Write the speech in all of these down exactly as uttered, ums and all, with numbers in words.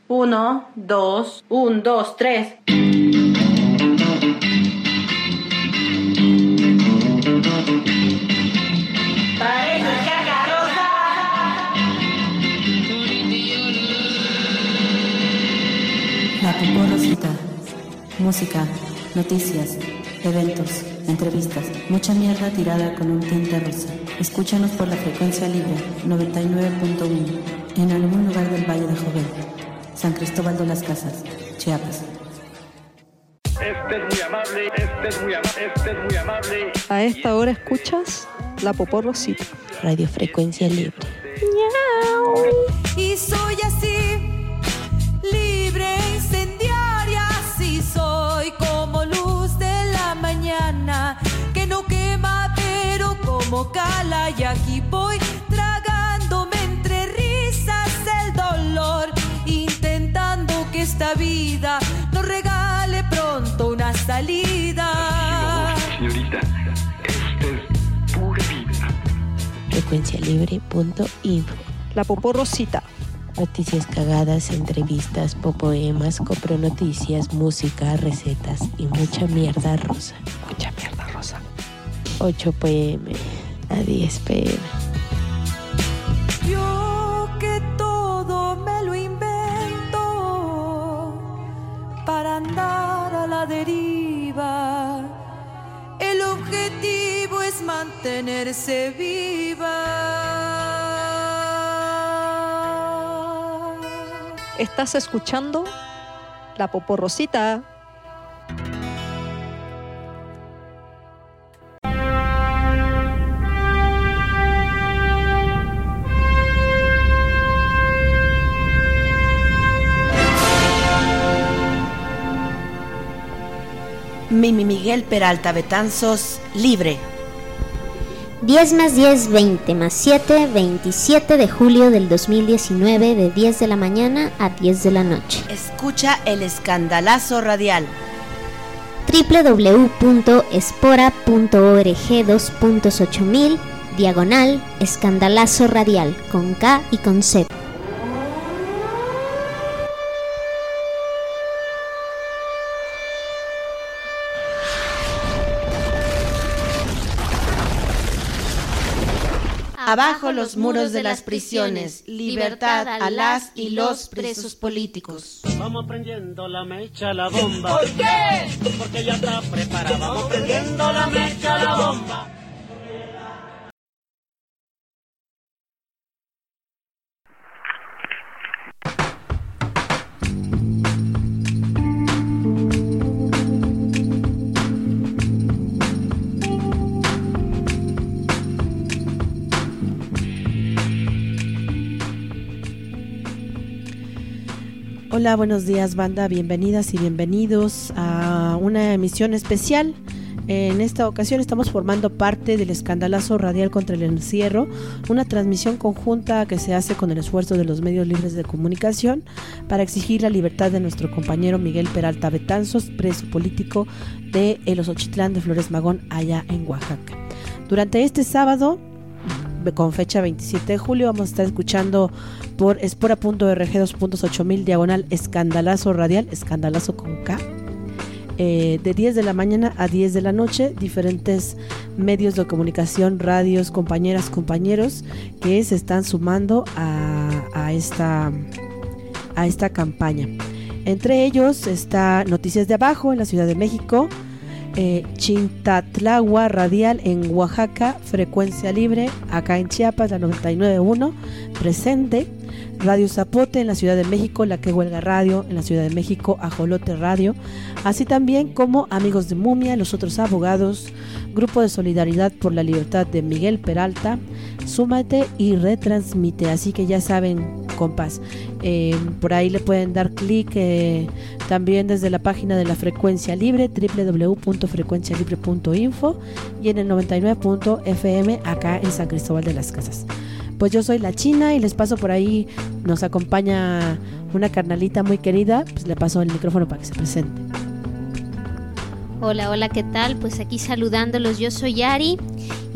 Uno, dos, un, dos, tres. La Poporrosita. Música, noticias, eventos, entrevistas, mucha mierda tirada con un tinte rosa. Escúchanos por la frecuencia libre noventa y nueve punto uno en algún lugar del Valle de Jovel, San Cristóbal de las Casas, Chiapas. Este es muy amable, este es muy amable, este es muy amable. A esta hora escuchas La Poporrosita. Radio Frecuencia Libre. Y soy así, libre, incendiaria, sí soy como luz de la mañana, que no quema pero como cala, y aquí voy tragándome entre risas el dolor, intentando que esta vida nos regale pronto una salida. Señorita, esta es pura vida. frecuencia libre punto info. La Poporrosita. Noticias cagadas, entrevistas, popoemas, copronoticias, música, recetas y mucha mierda rosa. Mucha mierda rosa. ocho pm a diez pm. Yo que todo me lo invento para andar a la deriva. El objetivo es mantenerse viva. Estás escuchando La Poporrosita. Mimi Miguel Peralta Betanzos, libre. diez más diez, veinte más siete, veintisiete de julio del dos mil diecinueve, de diez de la mañana a diez de la noche. Escucha el escandalazo radial. doble u doble u doble u punto espora punto org dos punto ocho mil, diagonal, escandalazo radial, con K y con Z. Abajo los muros de las prisiones, libertad a las y los presos políticos. Vamos prendiendo la mecha, la bomba. ¿Por qué? Porque ya está preparada. Vamos prendiendo la mecha, la bomba. Hola, buenos días banda, bienvenidas y bienvenidos a una emisión especial. En esta ocasión estamos formando parte del escandalazo radial contra el encierro, una transmisión conjunta que se hace con el esfuerzo de los medios libres de comunicación para exigir la libertad de nuestro compañero Miguel Peralta Betanzos, preso político de El Osochitlán de Flores Magón, allá en Oaxaca. Durante este sábado, con fecha veintisiete de julio, vamos a estar escuchando por espora punto org dos punto ocho mil, diagonal, escandalazo radial, escandalazo con K, eh, de diez de la mañana a diez de la noche, diferentes medios de comunicación, radios, compañeras, compañeros que se están sumando a, a esta a esta campaña. Entre ellos está Noticias de Abajo en la Ciudad de México, Eh, Chintatlagua Radial en Oaxaca, Frecuencia Libre acá en Chiapas, la noventa y nueve punto uno, presente, Radio Zapote en la Ciudad de México, La Que Huelga Radio en la Ciudad de México, Ajolote Radio, así también como Amigos de Mumia, Los Otros Abogados, Grupo de Solidaridad por la Libertad de Miguel Peralta, Súmate y Retransmite. Así que ya saben, compas, eh, por ahí le pueden dar clic eh, también desde la página de la Frecuencia Libre, doble u doble u doble u punto frecuencia libre punto info, y en el noventa y nueve punto efe eme acá en San Cristóbal de las Casas. Pues yo soy la China y les paso por ahí, nos acompaña una carnalita muy querida, pues le paso el micrófono para que se presente. Hola, hola, ¿qué tal? Pues aquí saludándolos, yo soy Ari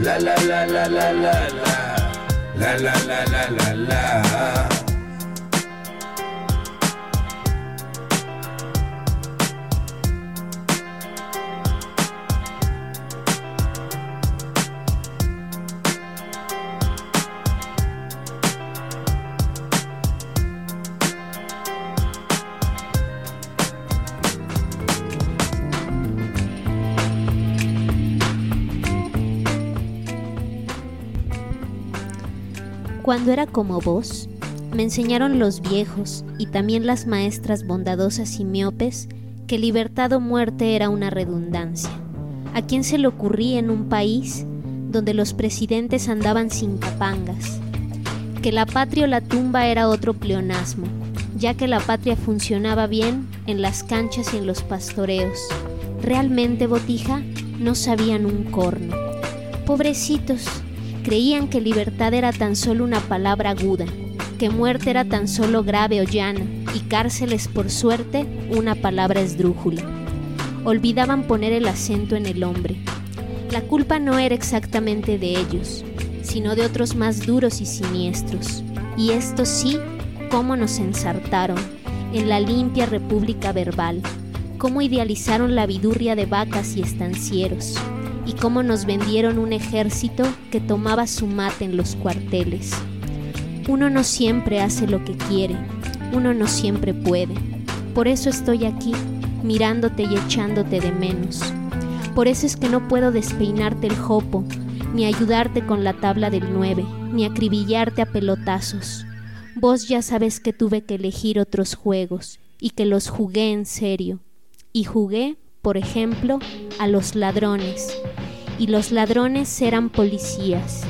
La la la la la la la. La la la la la la. Cuando era como vos, me enseñaron los viejos y también las maestras bondadosas y miopes que libertad o muerte era una redundancia. ¿A quién se le ocurría en un país donde los presidentes andaban sin capangas? Que la patria o la tumba era otro pleonasmo, ya que la patria funcionaba bien en las canchas y en los pastoreos. Realmente, Botija, no sabían un corno. Pobrecitos. Creían que libertad era tan solo una palabra aguda, que muerte era tan solo grave o llana, y cárceles, por suerte, una palabra esdrújula. Olvidaban poner el acento en el hombre. La culpa no era exactamente de ellos, sino de otros más duros y siniestros. Y estos sí, cómo nos ensartaron en la limpia república verbal, cómo idealizaron la vidurria de vacas y estancieros, y cómo nos vendieron un ejército que tomaba su mate en los cuarteles. Uno no siempre hace lo que quiere, uno no siempre puede. Por eso estoy aquí, mirándote y echándote de menos. Por eso es que no puedo despeinarte el jopo, ni ayudarte con la tabla del nueve, ni acribillarte a pelotazos. Vos ya sabes que tuve que elegir otros juegos, y que los jugué en serio. Y jugué, por ejemplo, a los ladrones, y los ladrones eran policías.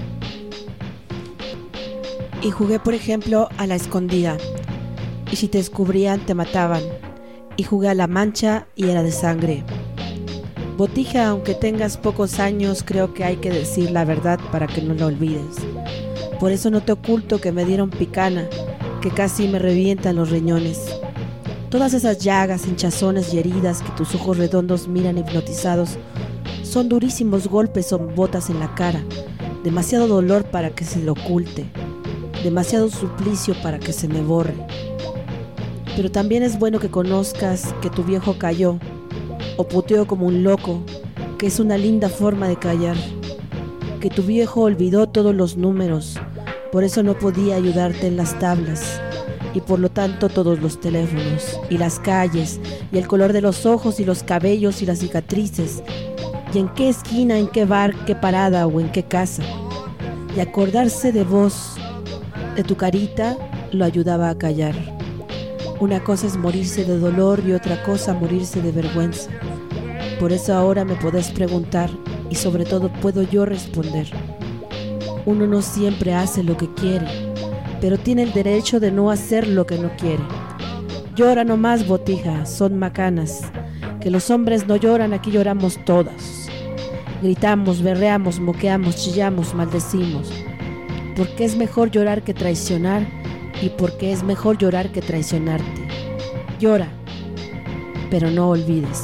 Y jugué, por ejemplo, a la escondida, y si te descubrían te mataban. Y jugué a la mancha y era de sangre. Botija, aunque tengas pocos años, creo que hay que decir la verdad para que no la olvides. Por eso no te oculto que me dieron picana, que casi me revientan los riñones. Todas esas llagas, hinchazones y heridas que tus ojos redondos miran hipnotizados son durísimos golpes o botas en la cara, demasiado dolor para que se lo oculte, demasiado suplicio para que se me borre. Pero también es bueno que conozcas que tu viejo cayó, o puteó como un loco, que es una linda forma de callar, que tu viejo olvidó todos los números, por eso no podía ayudarte en las tablas, y por lo tanto todos los teléfonos, y las calles, y el color de los ojos y los cabellos y las cicatrices, y en qué esquina, en qué bar, qué parada o en qué casa. Y acordarse de vos, de tu carita, lo ayudaba a callar. Una cosa es morirse de dolor y otra cosa morirse de vergüenza. Por eso ahora me podés preguntar, y sobre todo puedo yo responder. Uno no siempre hace lo que quiere, pero tiene el derecho de no hacer lo que no quiere. Llora nomás, Botija, son macanas. Que los hombres no lloran, aquí lloramos todas. Gritamos, berreamos, moqueamos, chillamos, maldecimos. Porque es mejor llorar que traicionar, y porque es mejor llorar que traicionarte. Llora, pero no olvides.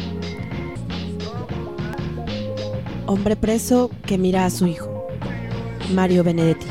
Hombre preso que mira a su hijo. Mario Benedetti.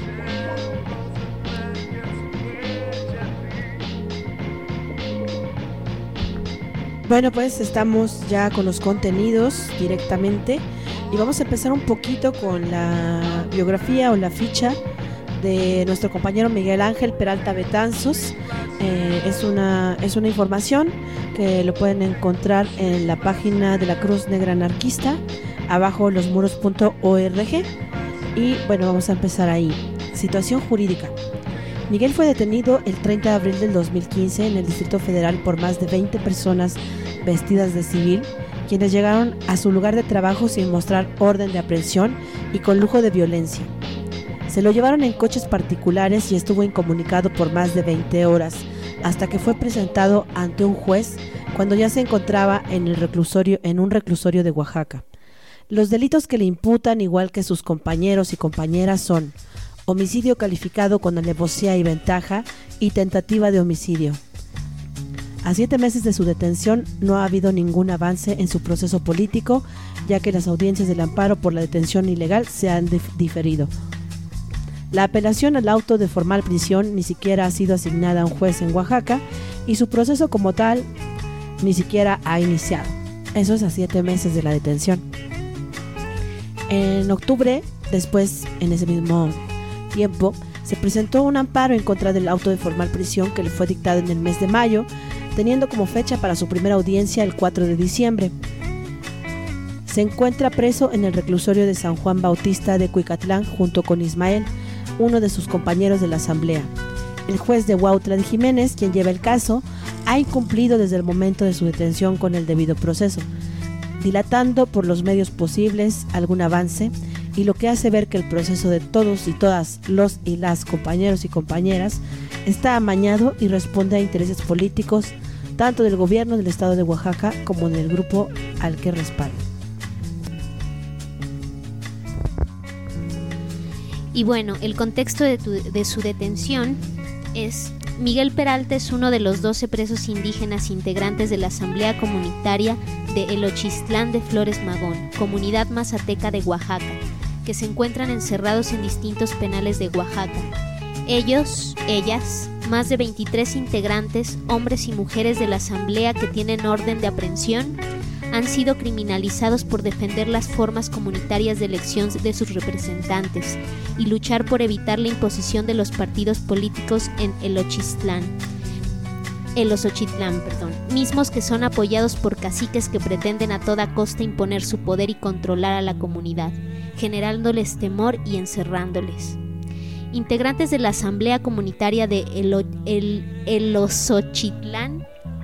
Bueno, pues estamos ya con los contenidos directamente y vamos a empezar un poquito con la biografía o la ficha de nuestro compañero Miguel Ángel Peralta Betanzos. Eh, es una es una información que lo pueden encontrar en la página de la Cruz Negra Anarquista, abajo losmuros punto org. Y bueno, vamos a empezar ahí. Situación jurídica. Miguel fue detenido el treinta de abril del dos mil quince en el Distrito Federal por más de veinte personas vestidas de civil, quienes llegaron a su lugar de trabajo sin mostrar orden de aprehensión y con lujo de violencia. Se lo llevaron en coches particulares y estuvo incomunicado por más de veinte horas, hasta que fue presentado ante un juez cuando ya se encontraba en el reclusorio, en un reclusorio de Oaxaca. Los delitos que le imputan, igual que sus compañeros y compañeras, son homicidio calificado con alevosía y ventaja y tentativa de homicidio. A siete meses de su detención no ha habido ningún avance en su proceso político, ya que las audiencias del amparo por la detención ilegal se han dif- diferido. La apelación al auto de formal prisión ni siquiera ha sido asignada a un juez en Oaxaca y su proceso como tal ni siquiera ha iniciado. Eso es a siete meses de la detención. En octubre, después, en ese mismo tiempo, se presentó un amparo en contra del auto de formal prisión que le fue dictado en el mes de mayo, teniendo como fecha para su primera audiencia el cuatro de diciembre. Se encuentra preso en el reclusorio de San Juan Bautista de Cuicatlán junto con Ismael, uno de sus compañeros de la asamblea. El juez de Huautla de Jiménez, quien lleva el caso, ha incumplido desde el momento de su detención con el debido proceso, dilatando por los medios posibles algún avance, y lo que hace ver que el proceso de todos y todas los y las compañeros y compañeras está amañado y responde a intereses políticos tanto del gobierno del estado de Oaxaca como del grupo al que respalda. Y bueno, el contexto de, tu, de su detención es: Miguel Peralta es uno de los doce presos indígenas integrantes de la Asamblea Comunitaria de Elochistlán de Flores Magón, comunidad mazateca de Oaxaca, que se encuentran encerrados en distintos penales de Oaxaca. Ellos, ellas, más de veintitrés integrantes, hombres y mujeres de la Asamblea que tienen orden de aprehensión, han sido criminalizados por defender las formas comunitarias de elección de sus representantes y luchar por evitar la imposición de los partidos políticos en Elochistlán, Elosochitlán, perdón, mismos que son apoyados por caciques que pretenden a toda costa imponer su poder y controlar a la comunidad, generándoles temor y encerrándoles. Integrantes de la Asamblea Comunitaria de Elo, el, Elosochitlán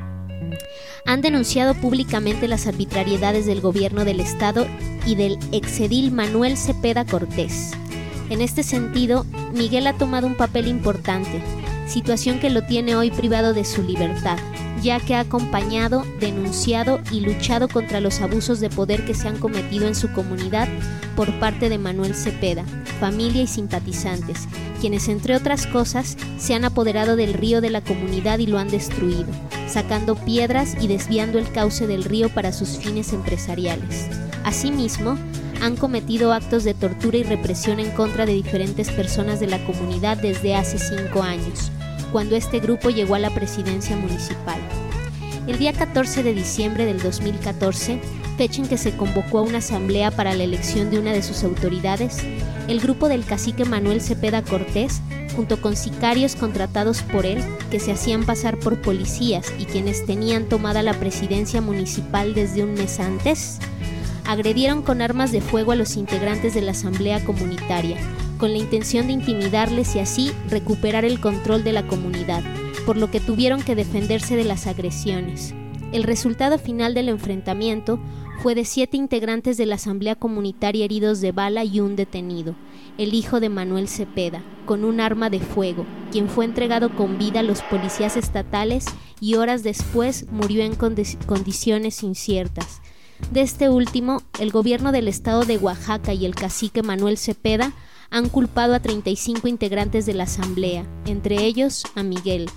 han denunciado públicamente las arbitrariedades del gobierno del estado y del exedil Manuel Cepeda Cortés. En este sentido, Miguel ha tomado un papel importante, situación que lo tiene hoy privado de su libertad, ya que ha acompañado, denunciado y luchado contra los abusos de poder que se han cometido en su comunidad por parte de Manuel Cepeda, familia y simpatizantes, quienes entre otras cosas se han apoderado del río de la comunidad y lo han destruido, sacando piedras y desviando el cauce del río para sus fines empresariales. Asimismo, han cometido actos de tortura y represión en contra de diferentes personas de la comunidad desde hace cinco años, cuando este grupo llegó a la presidencia municipal. El día catorce de diciembre del dos mil catorce, fecha en que se convocó a una asamblea para la elección de una de sus autoridades, el grupo del cacique Manuel Cepeda Cortés, junto con sicarios contratados por él, que se hacían pasar por policías y quienes tenían tomada la presidencia municipal desde un mes antes, agredieron con armas de fuego a los integrantes de la asamblea comunitaria, con la intención de intimidarles y así recuperar el control de la comunidad, por lo que tuvieron que defenderse de las agresiones. El resultado final del enfrentamiento fue de siete integrantes de la asamblea comunitaria heridos de bala y un detenido, el hijo de Manuel Cepeda, con un arma de fuego, quien fue entregado con vida a los policías estatales y horas después murió en condi- condiciones inciertas. De este último, el gobierno del estado de Oaxaca y el cacique Manuel Cepeda han culpado a treinta y cinco integrantes de la asamblea, entre ellos a Miguel.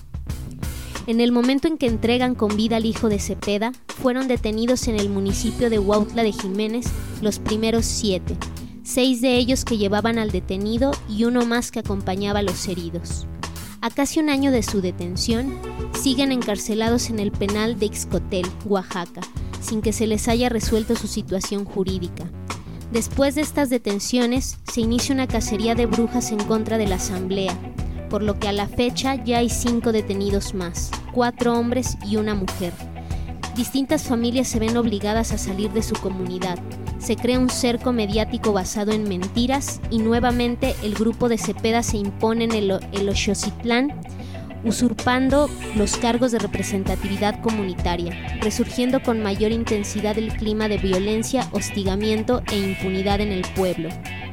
En el momento en que entregan con vida al hijo de Cepeda, fueron detenidos en el municipio de Huautla de Jiménez los primeros siete, seis de ellos que llevaban al detenido y uno más que acompañaba a los heridos. A casi un año de su detención, siguen encarcelados en el penal de Ixcotel, Oaxaca, sin que se les haya resuelto su situación jurídica. Después de estas detenciones, se inicia una cacería de brujas en contra de la asamblea, por lo que a la fecha ya hay cinco detenidos más, cuatro hombres y una mujer. Distintas familias se ven obligadas a salir de su comunidad. Se crea un cerco mediático basado en mentiras y nuevamente el grupo de Cepeda se impone en el, el Oxocitlán, usurpando los cargos de representatividad comunitaria, resurgiendo con mayor intensidad el clima de violencia, hostigamiento e impunidad en el pueblo.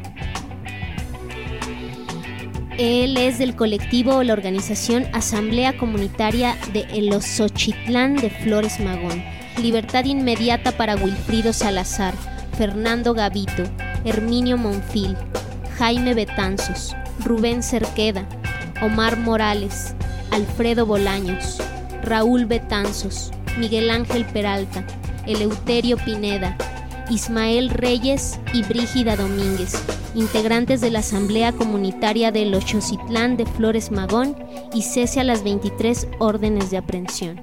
Él es del colectivo o la organización Asamblea Comunitaria de Elosochitlán de Flores Magón. Libertad inmediata para Wilfrido Salazar, Fernando Gavito, Herminio Monfil, Jaime Betanzos, Rubén Cerqueda, Omar Morales, Alfredo Bolaños, Raúl Betanzos, Miguel Ángel Peralta, Eleuterio Pineda, Ismael Reyes y Brígida Domínguez, integrantes de la Asamblea Comunitaria del Ochozitlán de Flores Magón, y cese a las veintitrés órdenes de aprehensión.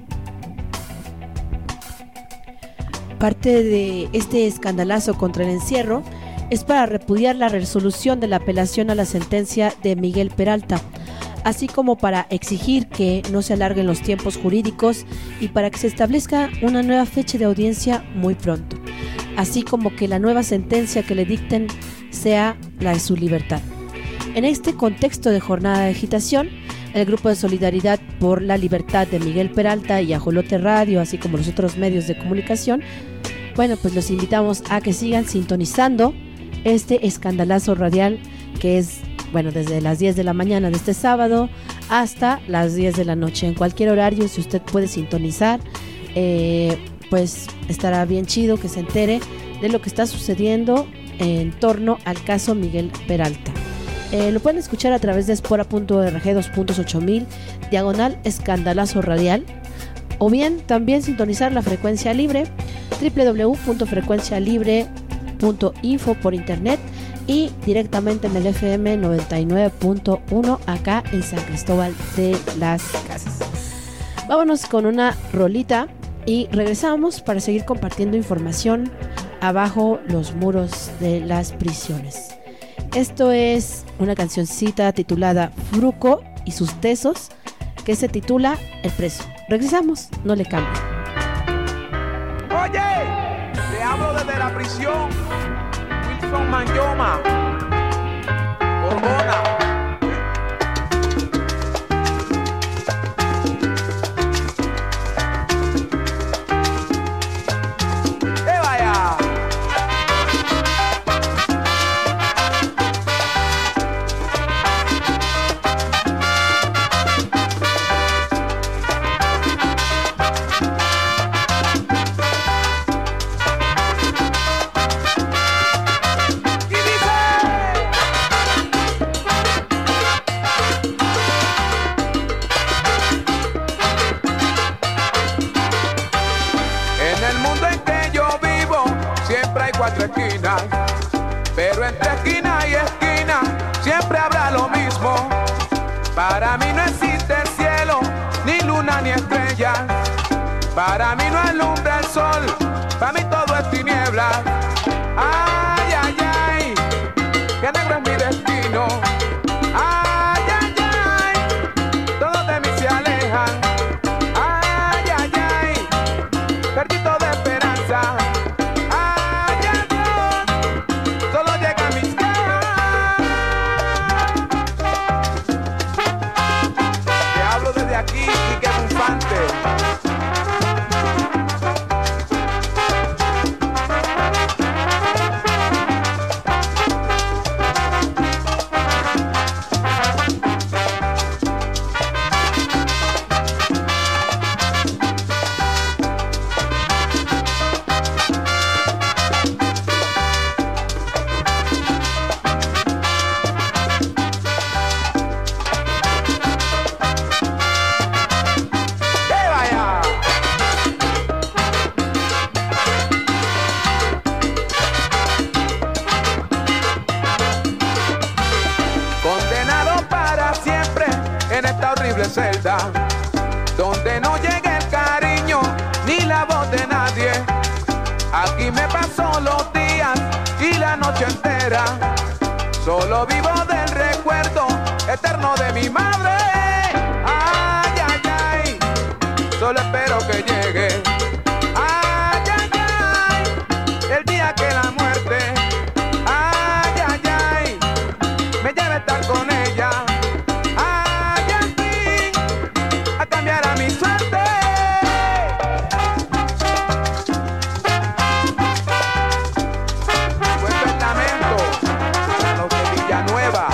Parte de este escandalazo contra el encierro es para repudiar la resolución de la apelación a la sentencia de Miguel Peralta, así como para exigir que no se alarguen los tiempos jurídicos y para que se establezca una nueva fecha de audiencia muy pronto, así como que la nueva sentencia que le dicten sea la de su libertad. En este contexto de jornada de agitación, el Grupo de Solidaridad por la Libertad de Miguel Peralta y Ajolote Radio, así como los otros medios de comunicación, bueno, pues los invitamos a que sigan sintonizando este escandalazo radial que es, bueno, desde las diez de la mañana de este sábado hasta las diez de la noche. En cualquier horario, si usted puede sintonizar, eh, pues estará bien chido que se entere de lo que está sucediendo en torno al caso Miguel Peralta. Eh, lo pueden escuchar a través de espora punto org dos punto ocho mil diagonal escandalazo radial, o bien también sintonizar la frecuencia libre doble u doble u doble u punto frecuencia libre punto info por internet y directamente en el F M noventa y nueve punto uno acá en San Cristóbal de las Casas. Vámonos con una rolita y regresamos para seguir compartiendo información abajo los muros de las prisiones. Esto es una cancioncita titulada Fruco y sus tesos, que se titula El Preso. Regresamos, no le cambie. Oye, te hablo desde la prisión. Wilson Manyoma, Borbona. Pero entre esquina y esquina siempre habrá lo mismo. Para mí no existe cielo, ni luna ni estrella. Para mí no alumbra el sol, para mí todo es tiniebla. Ay, ay, ay, que negro es mi destino. Ay, ay, ay, todos de mí se alejan. Ay, ay, ay, perdí toda esperanza. Aquí y que bufante. Celda, donde no llega el cariño ni la voz de nadie. Aquí me paso los días y la noche entera. Solo vivo del recuerdo eterno de mi madre. Ay, ay, ay, solo espero que llegue. Ay, ay, ay, el día que la muerte, ay, ay, ay, me lleve a estar con ella. Cambiará mi suerte. Cuento el lamento a los de Villanueva.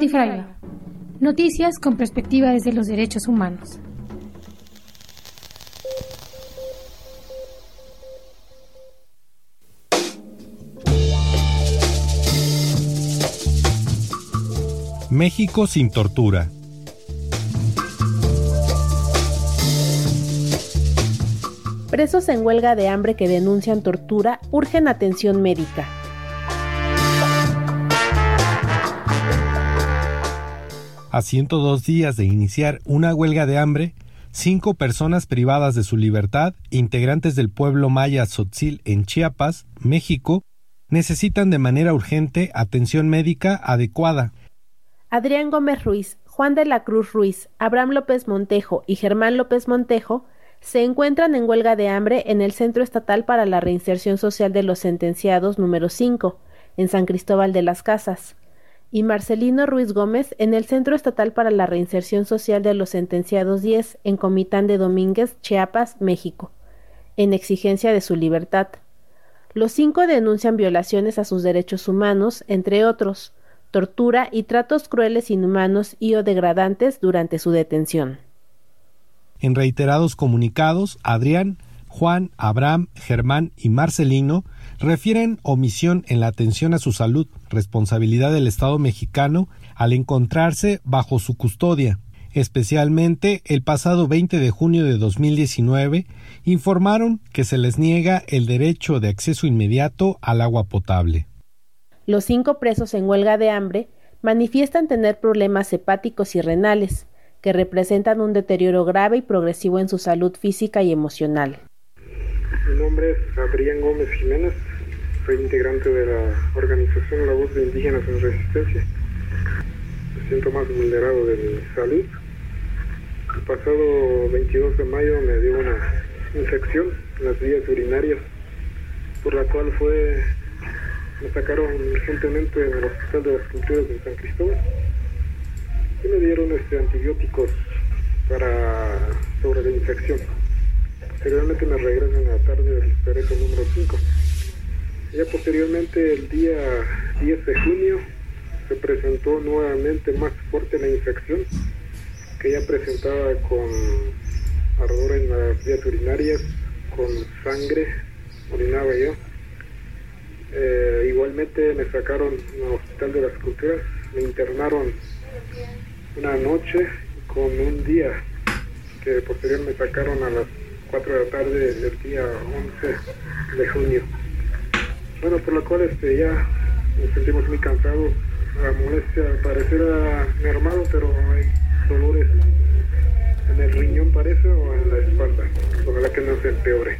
Notifraiva. Noticias con perspectiva desde los derechos humanos. México sin tortura. Presos en huelga de hambre que denuncian tortura urgen atención médica. A ciento dos días de iniciar una huelga de hambre, cinco personas privadas de su libertad, integrantes del pueblo maya Tzotzil en Chiapas, México, necesitan de manera urgente atención médica adecuada. Adrián Gómez Ruiz, Juan de la Cruz Ruiz, Abraham López Montejo y Germán López Montejo se encuentran en huelga de hambre en el Centro Estatal para la Reinserción Social de los Sentenciados número cinco, en San Cristóbal de las Casas, y Marcelino Ruiz Gómez en el Centro Estatal para la Reinserción Social de los Sentenciados diez, en Comitán de Domínguez, Chiapas, México, en exigencia de su libertad. Los cinco denuncian violaciones a sus derechos humanos, entre otros, tortura y tratos crueles, inhumanos y o degradantes durante su detención. En reiterados comunicados, Adrián, Juan, Abraham, Germán y Marcelino refieren omisión en la atención a su salud, responsabilidad del Estado mexicano al encontrarse bajo su custodia. Especialmente el pasado veinte de junio de dos mil diecinueve informaron que se les niega el derecho de acceso inmediato al agua potable. Los cinco presos en huelga de hambre manifiestan tener problemas hepáticos y renales, que representan un deterioro grave y progresivo en su salud física y emocional. Mi nombre es Adrián Gómez Jiménez, soy integrante de la organización La Voz de Indígenas en Resistencia. Me siento más vulnerado de mi salud. El pasado veintidós de mayo me dio una infección en las vías urinarias, por la cual fue me sacaron urgentemente en el Hospital de las Culturas de San Cristóbal y me dieron este antibióticos para sobre la infección. Posteriormente me regresan a la tarde del Cerezo número cinco. Ya posteriormente, el día diez de junio, se presentó nuevamente más fuerte la infección, que ya presentaba con ardor en las vías urinarias, con sangre, orinaba yo. Eh, igualmente me sacaron al Hospital de las Culturas, me internaron una noche con un día, que posterior me sacaron a las cuatro de la tarde del día once de junio. Bueno, por lo cual este, ya nos sentimos muy cansados. La molestia al parecer ha mermado, pero hay dolores en el riñón parece o en la espalda. Ojalá que no se empeore.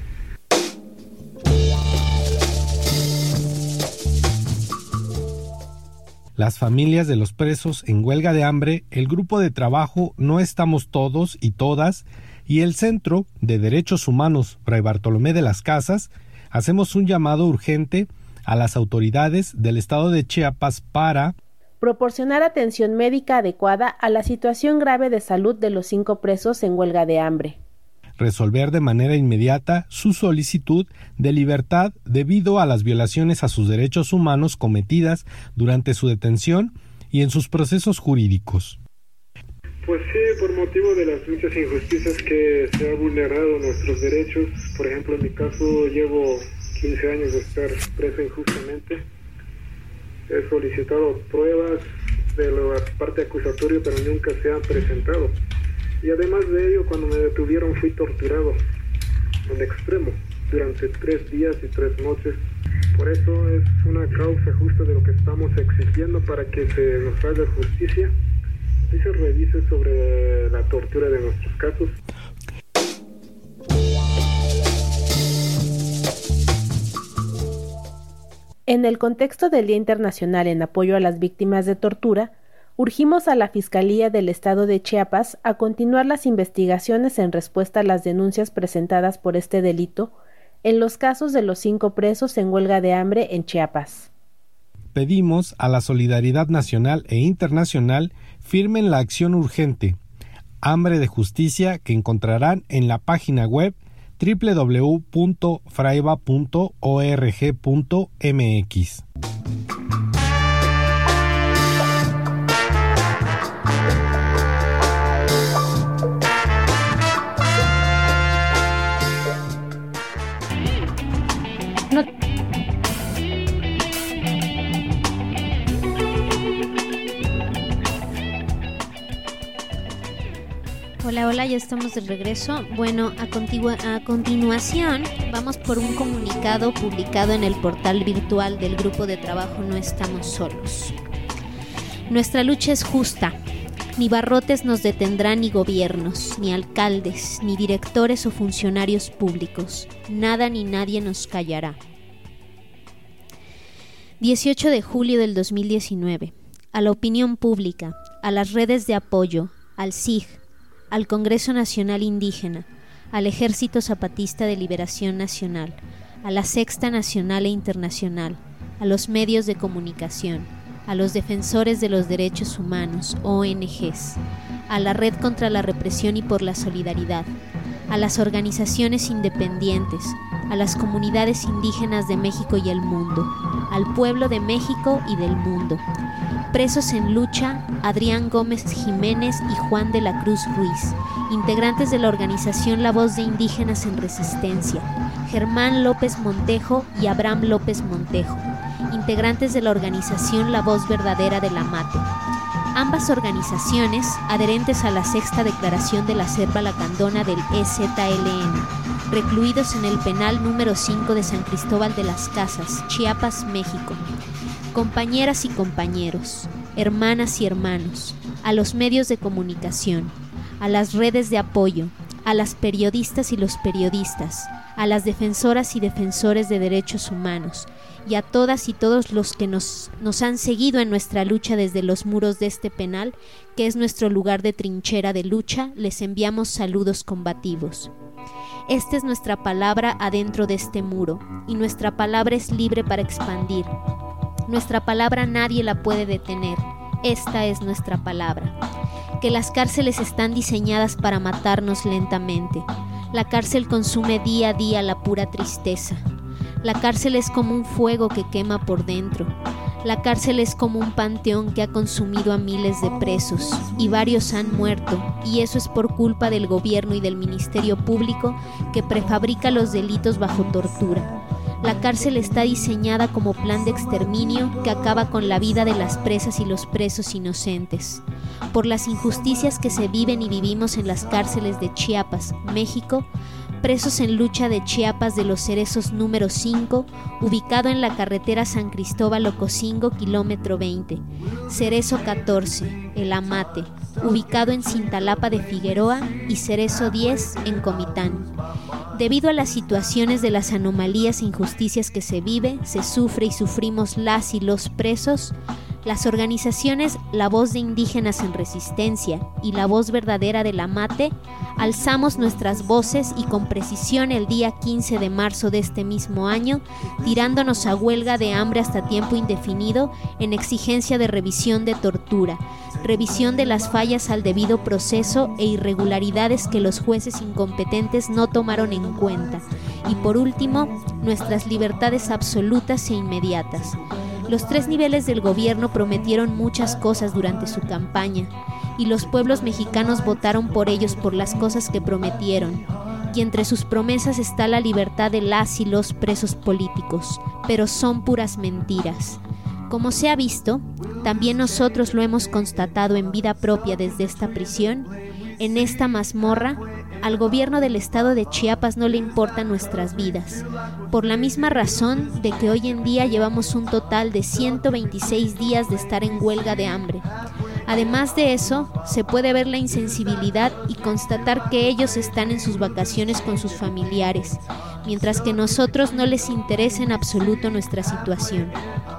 Las familias de los presos en huelga de hambre, el grupo de trabajo No Estamos Todos y Todas y el Centro de Derechos Humanos Fray Bartolomé de las Casas hacemos un llamado urgente a las autoridades del estado de Chiapas para proporcionar atención médica adecuada a la situación grave de salud de los cinco presos en huelga de hambre. Resolver de manera inmediata su solicitud de libertad debido a las violaciones a sus derechos humanos cometidas durante su detención y en sus procesos jurídicos. Pues sí, por motivo de las muchas injusticias que se han vulnerado nuestros derechos. Por ejemplo, en mi caso llevo quince años de estar preso injustamente. He solicitado pruebas de la parte acusatoria, pero nunca se han presentado. Y además de ello, cuando me detuvieron fui torturado en extremo durante tres días y tres noches. Por eso es una causa justa de lo que estamos exigiendo para que se nos haga justicia y se revise sobre la tortura de nuestros casos. En el contexto del Día Internacional en apoyo a las víctimas de tortura, urgimos a la Fiscalía del Estado de Chiapas a continuar las investigaciones en respuesta a las denuncias presentadas por este delito en los casos de los cinco presos en huelga de hambre en Chiapas. Pedimos a la solidaridad nacional e internacional firmen la acción urgente, Hambre de Justicia, que encontrarán en la página web doble u doble u doble u punto fraiva punto org punto m x. Hola, ya estamos de regreso. Bueno, a, continu- a continuación vamos por un comunicado publicado en el portal virtual del Grupo de Trabajo No Estamos Solos. Nuestra lucha es justa. Ni barrotes nos detendrán, ni gobiernos, ni alcaldes, ni directores o funcionarios públicos. Nada ni nadie nos callará. dieciocho de julio del dos mil diecinueve. A la opinión pública, a las redes de apoyo, al S I G, al Congreso Nacional Indígena, al Ejército Zapatista de Liberación Nacional, a la Sexta Nacional e Internacional, a los medios de comunicación, a los defensores de los derechos humanos, O N Ges, a la Red contra la Represión y por la Solidaridad, a las organizaciones independientes, a las comunidades indígenas de México y el mundo, al pueblo de México y del mundo. Presos en lucha, Adrián Gómez Jiménez y Juan de la Cruz Ruiz, integrantes de la organización La Voz de Indígenas en Resistencia, Germán López Montejo y Abraham López Montejo, integrantes de la organización La Voz Verdadera de la Mate. Ambas organizaciones, adherentes a la sexta declaración de la Selva Lacandona del E Z L N, recluidos en el penal número cinco de San Cristóbal de las Casas, Chiapas, México. Compañeras y compañeros, hermanas y hermanos, a los medios de comunicación, a las redes de apoyo, a las periodistas y los periodistas, a las defensoras y defensores de derechos humanos, y a todas y todos los que nos, nos han seguido en nuestra lucha desde los muros de este penal, que es nuestro lugar de trinchera de lucha, les enviamos saludos combativos. Esta es nuestra palabra adentro de este muro, y nuestra palabra es libre para expandir. Nuestra palabra nadie la puede detener. Esta es nuestra palabra. Que las cárceles están diseñadas para matarnos lentamente. La cárcel consume día a día la pura tristeza. La cárcel es como un fuego que quema por dentro. La cárcel es como un panteón que ha consumido a miles de presos, y varios han muerto, y eso es por culpa del gobierno y del Ministerio Público que prefabrica los delitos bajo tortura. La cárcel está diseñada como plan de exterminio que acaba con la vida de las presas y los presos inocentes. Por las injusticias que se viven y vivimos en las cárceles de Chiapas, México, presos en lucha de Chiapas de los Cerezos número cinco, ubicado en la carretera San Cristóbal-Ocosingo, kilómetro veinte, Cerezo catorce, El Amate, ubicado en Cintalapa de Figueroa, y Cerezo diez, en Comitán. Debido a las situaciones de las anomalías e injusticias que se vive, se sufre y sufrimos las y los presos, las organizaciones La Voz de Indígenas en Resistencia y La Voz Verdadera de la Mate alzamos nuestras voces y con precisión el día quince de marzo de este mismo año, tirándonos a huelga de hambre hasta tiempo indefinido en exigencia de revisión de tortura, revisión de las fallas al debido proceso e irregularidades que los jueces incompetentes no tomaron en cuenta, y por último, nuestras libertades absolutas e inmediatas. Los tres niveles del gobierno prometieron muchas cosas durante su campaña, y los pueblos mexicanos votaron por ellos por las cosas que prometieron, y entre sus promesas está la libertad de las y los presos políticos, pero son puras mentiras. Como se ha visto, también nosotros lo hemos constatado en vida propia desde esta prisión, en esta mazmorra. Al gobierno del estado de Chiapas no le importan nuestras vidas, por la misma razón de que hoy en día llevamos un total de ciento veintiséis días de estar en huelga de hambre. Además de eso, se puede ver la insensibilidad y constatar que ellos están en sus vacaciones con sus familiares, mientras que a nosotros no les interesa en absoluto nuestra situación.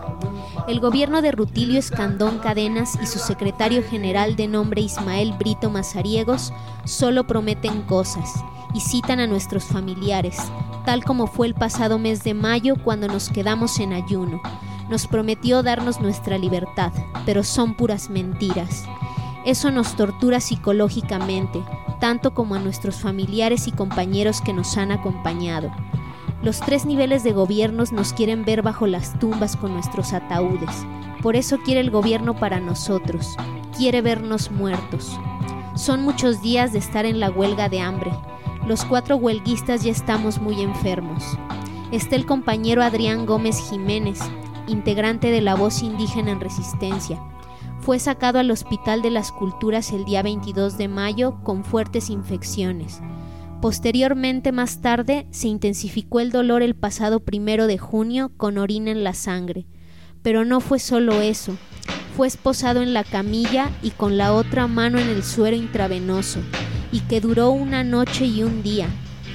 El gobierno de Rutilio Escandón Cadenas y su secretario general de nombre Ismael Brito Mazariegos solo prometen cosas y citan a nuestros familiares, tal como fue el pasado mes de mayo cuando nos quedamos en ayuno. Nos prometió darnos nuestra libertad, pero son puras mentiras. Eso nos tortura psicológicamente, tanto como a nuestros familiares y compañeros que nos han acompañado. Los tres niveles de gobiernos nos quieren ver bajo las tumbas con nuestros ataúdes. Por eso quiere el gobierno para nosotros. Quiere vernos muertos. Son muchos días de estar en la huelga de hambre. Los cuatro huelguistas ya estamos muy enfermos. Está el compañero Adrián Gómez Jiménez, integrante de La Voz Indígena en Resistencia. Fue sacado al Hospital de las Culturas el día veintidós de mayo con fuertes infecciones. Posteriormente, más tarde, se intensificó el dolor el pasado primero de junio con orina en la sangre. Pero no fue solo eso. Fue esposado en la camilla y con la otra mano en el suero intravenoso, y que duró una noche y un día.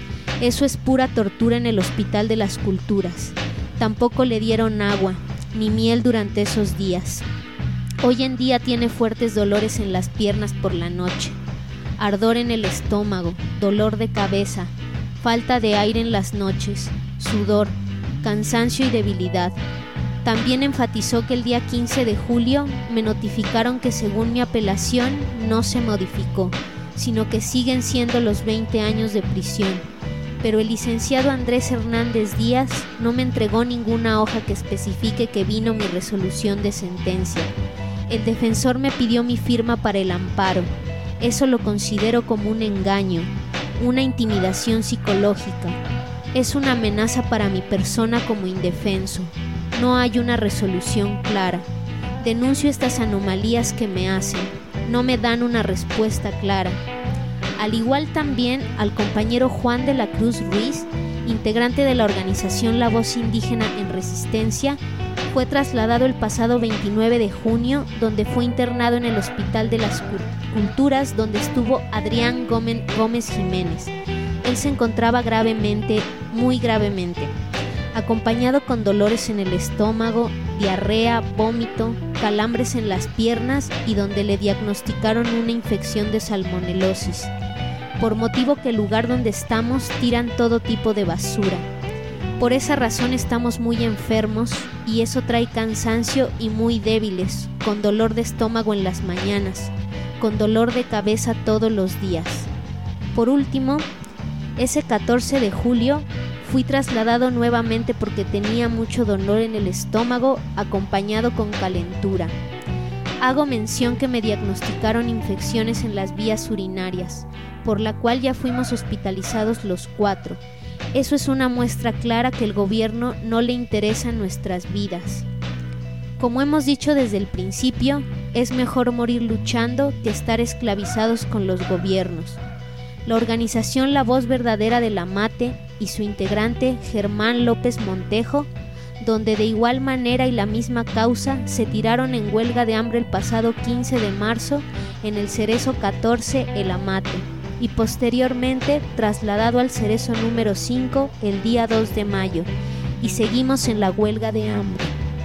Eso es pura tortura en el Hospital de las Culturas. Tampoco le dieron agua, ni miel durante esos días. Hoy en día tiene fuertes dolores en las piernas por la noche, ardor en el estómago, dolor de cabeza, falta de aire en las noches, sudor, cansancio y debilidad. También enfatizó que el día quince de julio me notificaron que según mi apelación no se modificó, sino que siguen siendo los veinte años de prisión. Pero el licenciado Andrés Hernández Díaz no me entregó ninguna hoja que especifique que vino mi resolución de sentencia. El defensor me pidió mi firma para el amparo. Eso lo considero como un engaño, una intimidación psicológica. Es una amenaza para mi persona como indefenso. No hay una resolución clara. Denuncio estas anomalías que me hacen. No me dan una respuesta clara. Al igual también al compañero Juan de la Cruz Ruiz, integrante de la organización La Voz Indígena en Resistencia, fue trasladado el pasado veintinueve de junio, donde fue internado en el Hospital de las Culturas, donde estuvo Adrián Gómez Jiménez. Él se encontraba gravemente, muy gravemente, acompañado con dolores en el estómago, diarrea, vómito, calambres en las piernas y donde le diagnosticaron una infección de salmonelosis, por motivo que el lugar donde estamos tiran todo tipo de basura. Por esa razón estamos muy enfermos y eso trae cansancio y muy débiles, con dolor de estómago en las mañanas, con dolor de cabeza todos los días. Por último, ese catorce de julio fui trasladado nuevamente porque tenía mucho dolor en el estómago acompañado con calentura. Hago mención que me diagnosticaron infecciones en las vías urinarias, por la cual ya fuimos hospitalizados los cuatro. Eso es una muestra clara que el gobierno no le interesan nuestras vidas. Como hemos dicho desde el principio, es mejor morir luchando que estar esclavizados con los gobiernos. La organización La Voz Verdadera de la Mate y su integrante Germán López Montejo, donde de igual manera y la misma causa se tiraron en huelga de hambre el pasado quince de marzo en el Cerezo catorce El Amate, y posteriormente trasladado al Cerezo número cinco el día dos de mayo, y seguimos en la huelga de hambre.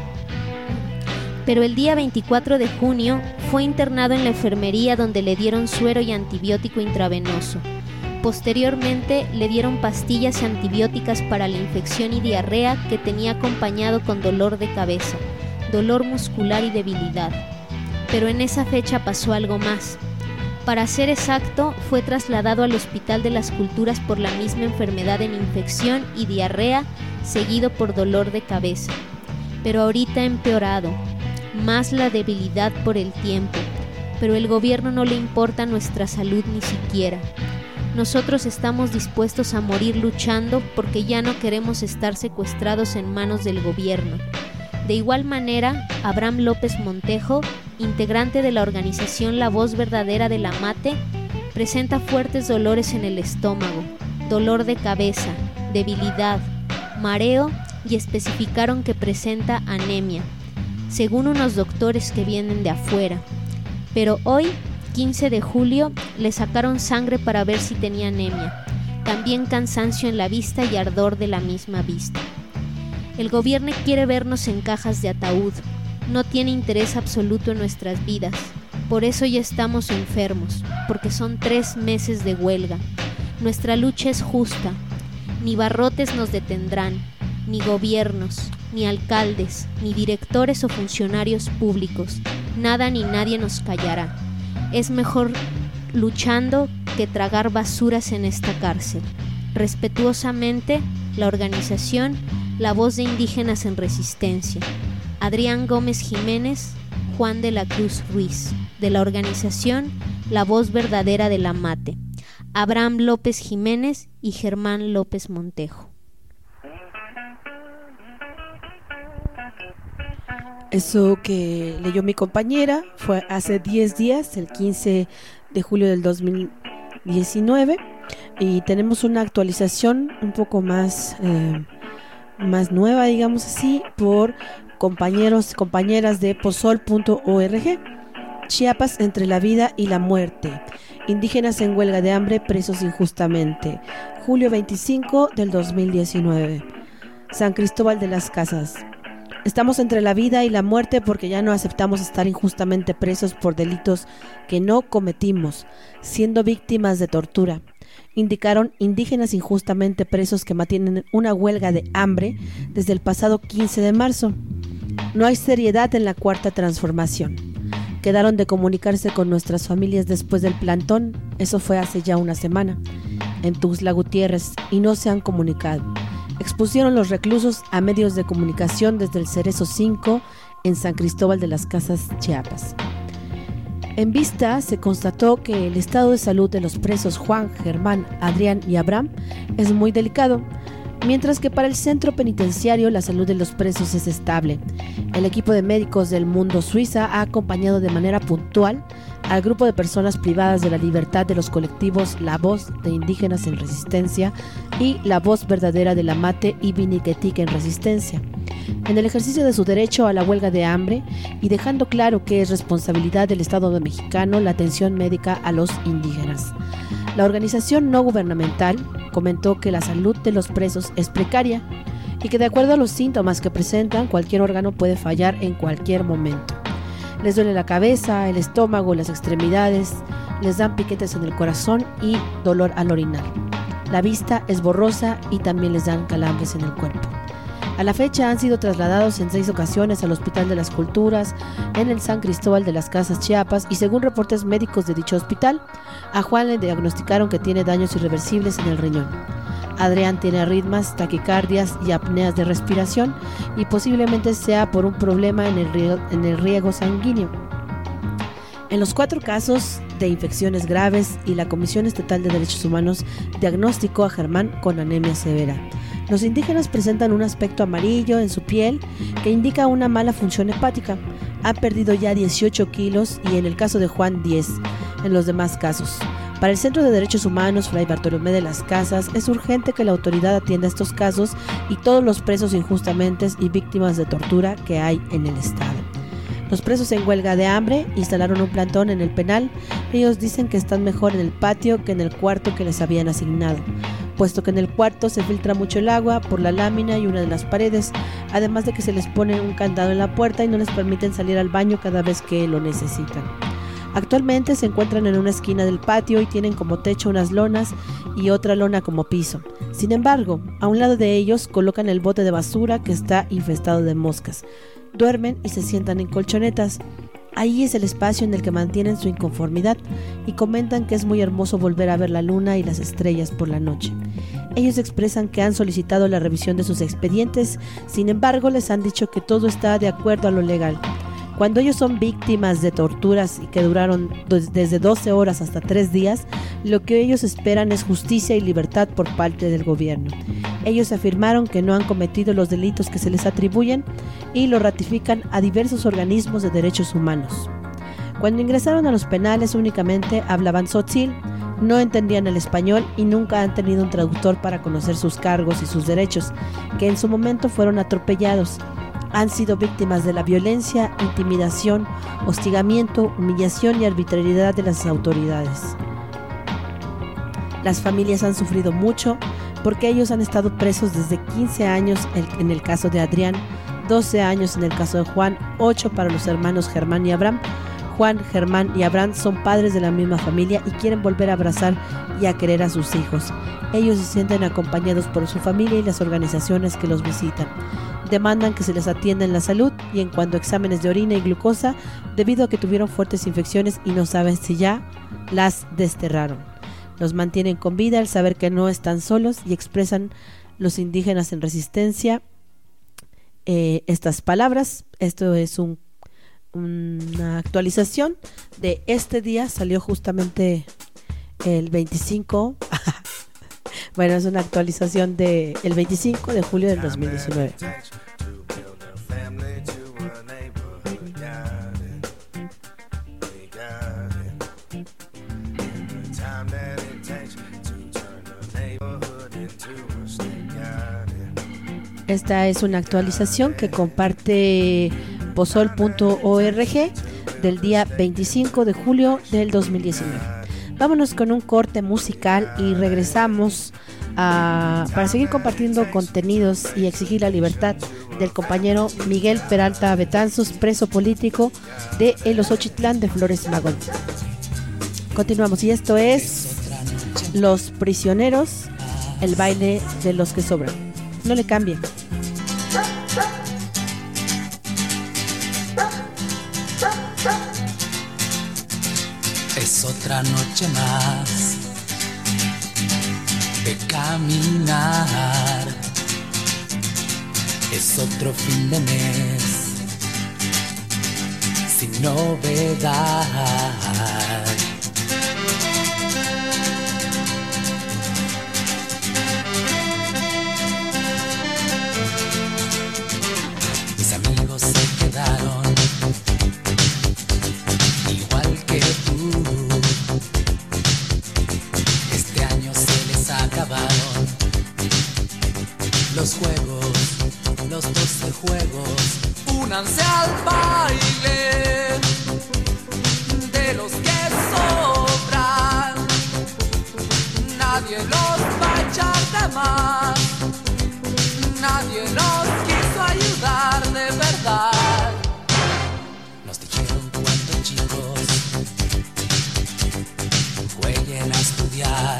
Pero el día veinticuatro de junio fue internado en la enfermería donde le dieron suero y antibiótico intravenoso. Posteriormente le dieron pastillas antibióticas para la infección y diarrea que tenía acompañado con dolor de cabeza, dolor muscular y debilidad. Pero en esa fecha pasó algo más. Para ser exacto, fue trasladado al Hospital de las Culturas por la misma enfermedad en infección y diarrea, seguido por dolor de cabeza. Pero ahorita ha empeorado, más la debilidad por el tiempo, pero el gobierno no le importa nuestra salud ni siquiera. Nosotros estamos dispuestos a morir luchando porque ya no queremos estar secuestrados en manos del gobierno. De igual manera, Abraham López Montejo, integrante de la organización La Voz Verdadera de la Mate, presenta fuertes dolores en el estómago, dolor de cabeza, debilidad, mareo y especificaron que presenta anemia, según unos doctores que vienen de afuera. Pero hoy, quince de julio, le sacaron sangre para ver si tenía anemia, también cansancio en la vista y ardor de la misma vista. El gobierno quiere vernos en cajas de ataúd, no tiene interés absoluto en nuestras vidas, por eso ya estamos enfermos, porque son tres meses de huelga. Nuestra lucha es justa, ni barrotes nos detendrán, ni gobiernos, ni alcaldes, ni directores o funcionarios públicos, nada ni nadie nos callará. Es mejor luchando que tragar basuras en esta cárcel. Respetuosamente, la organización La Voz de Indígenas en Resistencia. Adrián Gómez Jiménez, Juan de la Cruz Ruiz, de la organización La Voz Verdadera de la Mate. Abraham López Jiménez y Germán López Montejo. Eso que leyó mi compañera fue hace diez días, el quince de julio del dos mil diecinueve, y tenemos una actualización un poco más, eh, más nueva, digamos así, por compañeros y compañeras de pozol punto org. Chiapas entre la vida y la muerte. Indígenas en huelga de hambre, presos injustamente. julio veinticinco del dos mil diecinueve. San Cristóbal de las Casas. Estamos entre la vida y la muerte porque ya no aceptamos estar injustamente presos por delitos que no cometimos, siendo víctimas de tortura, indicaron indígenas injustamente presos que mantienen una huelga de hambre desde el pasado quince de marzo. No hay seriedad en la cuarta transformación. Quedaron de comunicarse con nuestras familias después del plantón, eso fue hace ya una semana, en Tuxtla Gutiérrez, y no se han comunicado. Expusieron los reclusos a medios de comunicación desde el Cerezo cinco en San Cristóbal de las Casas, Chiapas. En vista se constató que el estado de salud de los presos Juan, Germán, Adrián y Abraham es muy delicado, mientras que para el centro penitenciario la salud de los presos es estable. El equipo de médicos del Mundo Suiza ha acompañado de manera puntual al grupo de personas privadas de la libertad de los colectivos La Voz de Indígenas en Resistencia y La Voz Verdadera de la Mate y Biniquetic en Resistencia, en el ejercicio de su derecho a la huelga de hambre y dejando claro que es responsabilidad del Estado mexicano la atención médica a los indígenas. La organización no gubernamental comentó que la salud de los presos es precaria y que de acuerdo a los síntomas que presentan, cualquier órgano puede fallar en cualquier momento. Les duele la cabeza, el estómago, las extremidades, les dan piquetes en el corazón y dolor al orinar. La vista es borrosa y también les dan calambres en el cuerpo. A la fecha han sido trasladados en seis ocasiones al Hospital de las Culturas en el San Cristóbal de las Casas, Chiapas, y según reportes médicos de dicho hospital, a Juan le diagnosticaron que tiene daños irreversibles en el riñón. Adrián tiene arritmias, taquicardias y apneas de respiración y posiblemente sea por un problema en el riego, en el riego sanguíneo. En los cuatro casos de infecciones graves y la Comisión Estatal de Derechos Humanos diagnosticó a Germán con anemia severa. Los indígenas presentan un aspecto amarillo en su piel que indica una mala función hepática. Han perdido ya dieciocho kilos y en el caso de Juan diez, en los demás casos. Para el Centro de Derechos Humanos Fray Bartolomé de las Casas es urgente que la autoridad atienda estos casos y todos los presos injustamente y víctimas de tortura que hay en el estado. Los presos en huelga de hambre instalaron un plantón en el penal. Ellos dicen que están mejor en el patio que en el cuarto que les habían asignado, puesto que en el cuarto se filtra mucho el agua por la lámina y una de las paredes, además de que se les pone un candado en la puerta y no les permiten salir al baño cada vez que lo necesitan. Actualmente se encuentran en una esquina del patio y tienen como techo unas lonas y otra lona como piso. Sin embargo, a un lado de ellos colocan el bote de basura que está infestado de moscas. Duermen y se sientan en colchonetas. Ahí es el espacio en el que mantienen su inconformidad y comentan que es muy hermoso volver a ver la luna y las estrellas por la noche. Ellos expresan que han solicitado la revisión de sus expedientes, sin embargo les han dicho que todo está de acuerdo a lo legal. Cuando ellos son víctimas de torturas y que duraron desde doce horas hasta tres días, lo que ellos esperan es justicia y libertad por parte del gobierno. Ellos afirmaron que no han cometido los delitos que se les atribuyen y lo ratifican a diversos organismos de derechos humanos. Cuando ingresaron a los penales únicamente hablaban tzotzil, no entendían el español y nunca han tenido un traductor para conocer sus cargos y sus derechos, que en su momento fueron atropellados. Han sido víctimas de la violencia, intimidación, hostigamiento, humillación y arbitrariedad de las autoridades. Las familias han sufrido mucho porque ellos han estado presos desde quince años en el caso de Adrián, doce años en el caso de Juan, ocho para los hermanos Germán y Abraham. Juan, Germán y Abraham son padres de la misma familia y quieren volver a abrazar y a querer a sus hijos. Ellos se sienten acompañados por su familia y las organizaciones que los visitan. Demandan que se les atienda en la salud y en cuanto a exámenes de orina y glucosa, debido a que tuvieron fuertes infecciones y no saben si ya las desterraron. Los mantienen con vida al saber que no están solos y expresan los indígenas en resistencia eh, estas palabras. Esto es un, una actualización de este día, salió justamente el veinticinco. Bueno, es una actualización del veinticinco de julio del dos mil diecinueve. Esta es una actualización que comparte pozol punto org del día veinticinco de julio del dos mil diecinueve. Vámonos con un corte musical y regresamos a, para seguir compartiendo contenidos y exigir la libertad del compañero Miguel Peralta Betanzos, preso político de El Osochitlán de Flores Magón. Continuamos y esto es Los Prisioneros, el baile de los que sobran. No le cambien. Es otra noche más de caminar, es otro fin de mes sin novedad. Mis amigos se quedaron igual que tú. Este año se les acabaron los juegos, los doce juegos. Únanse al baile de los que sobran. Nadie los va a echar de más. Nadie nos quiso ayudar de verdad. Nos dijeron cuántos chicos jueguen a estudiar.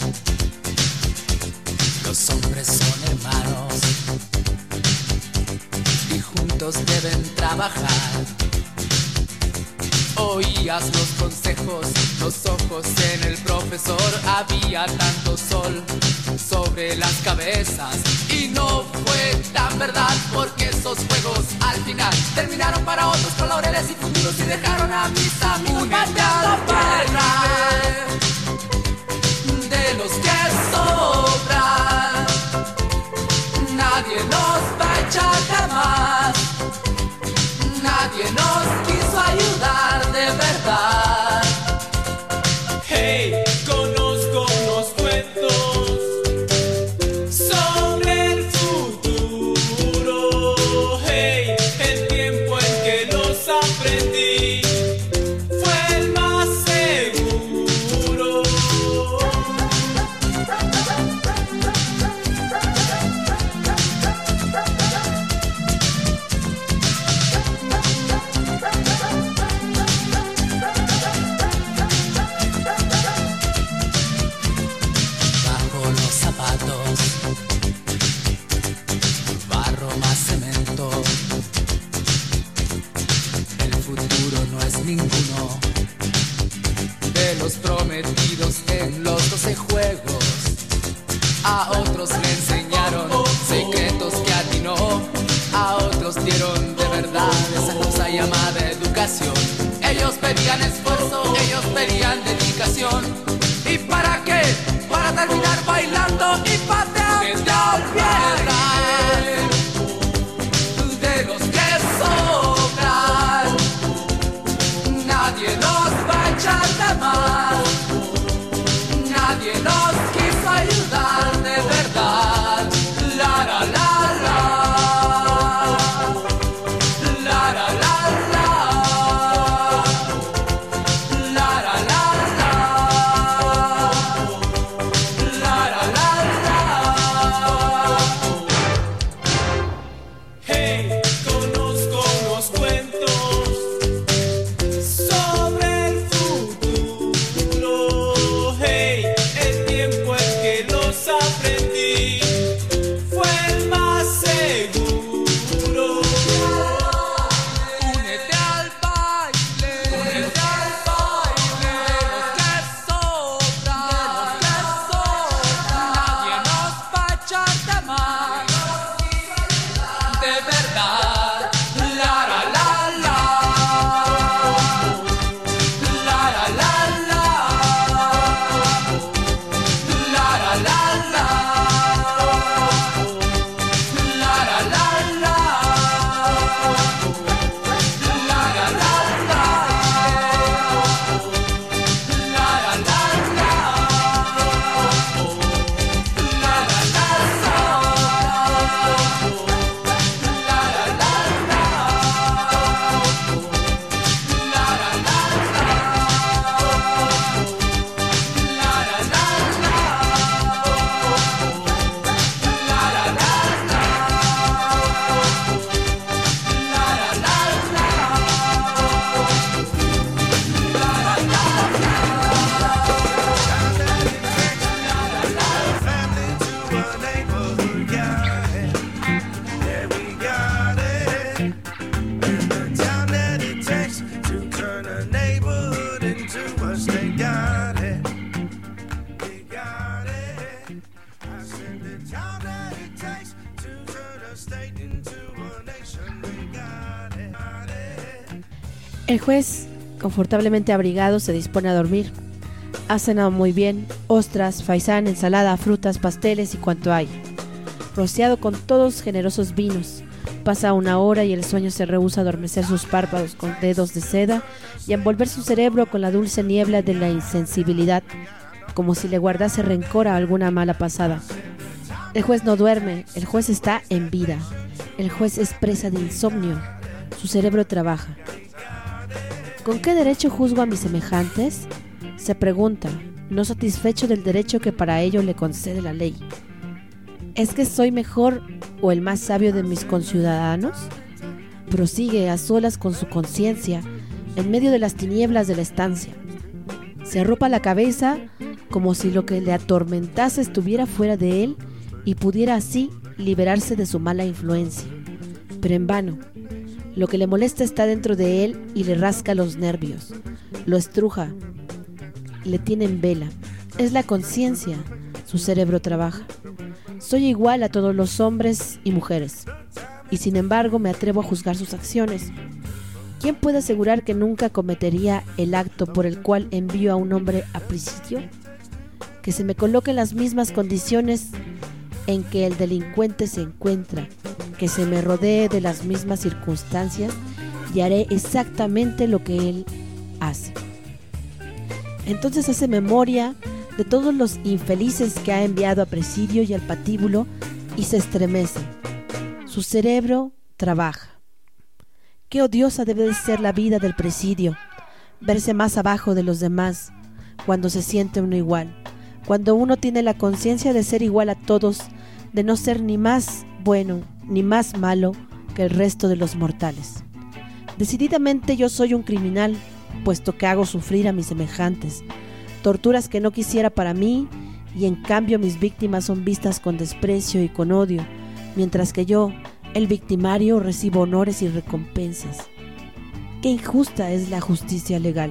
Los hombres son hermanos y juntos deben trabajar. Oías los consejos, los ojos en el profesor. Había tanto sol sobre las cabezas y no fue tan verdad, porque esos juegos al final terminaron para otros con laureles y futuros y dejaron a mis amigos bailando baile de los que sobran. Nadie nos va a echar jamás. Nadie nos quiso ayudar de verdad. Hey, conozco unos cuentos sobre el futuro. Hey, el tiempo en que los aprendí fue el más seguro. Bajo los zapatos, barro más cemento. El futuro no es ninguno de los prometidos en los doce juegos. A otros le enseñaron secretos que atinó. A otros dieron de verdad esa cosa llamada educación. Ellos pedían esfuerzo, ellos pedían dedicación. ¿Y para qué? Para terminar bailando y pateando al baile de los que sobran. Nadie nos va a echar de más. Nadie nos quiso ayudar de verdad. La la la la. La la la la. La la la la. El juez, confortablemente abrigado, se dispone a dormir. Ha cenado muy bien, ostras, faisán, ensalada, frutas, pasteles y cuanto hay. Rociado con todos generosos vinos. Pasa una hora y el sueño se rehúsa a adormecer sus párpados con dedos de seda y a envolver su cerebro con la dulce niebla de la insensibilidad, como si le guardase rencor a alguna mala pasada. El juez no duerme, el juez está en vida. El juez es presa de insomnio. Su cerebro trabaja. ¿Con qué derecho juzgo a mis semejantes?, se pregunta, no satisfecho del derecho que para ello le concede la ley. ¿Es que soy mejor o el más sabio de mis conciudadanos? Prosigue a solas con su conciencia, en medio de las tinieblas de la estancia. Se arropa la cabeza como si lo que le atormentase estuviera fuera de él y pudiera así liberarse de su mala influencia. Pero en vano. Lo que le molesta está dentro de él y le rasca los nervios, lo estruja, le tiene en vela. Es la conciencia, su cerebro trabaja. Soy igual a todos los hombres y mujeres, y sin embargo me atrevo a juzgar sus acciones. ¿Quién puede asegurar que nunca cometería el acto por el cual envío a un hombre a presidio? Que se me coloque en las mismas condiciones en que el delincuente se encuentra, que se me rodee de las mismas circunstancias y haré exactamente lo que él hace. Entonces hace memoria de todos los infelices que ha enviado a presidio y al patíbulo y se estremece. Su cerebro trabaja. Qué odiosa debe de ser la vida del presidio, verse más abajo de los demás cuando se siente uno igual, cuando uno tiene la conciencia de ser igual a todos, de no ser ni más bueno ni más malo que el resto de los mortales. Decididamente yo soy un criminal, puesto que hago sufrir a mis semejantes, torturas que no quisiera para mí, y en cambio mis víctimas son vistas con desprecio y con odio, mientras que yo, el victimario, recibo honores y recompensas. Qué injusta es la justicia legal.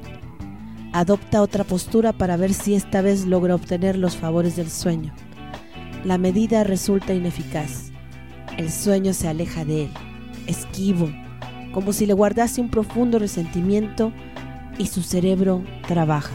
Adopta otra postura para ver si esta vez logra obtener los favores del sueño. La medida resulta ineficaz. El sueño se aleja de él, esquivo, como si le guardase un profundo resentimiento, y su cerebro trabaja.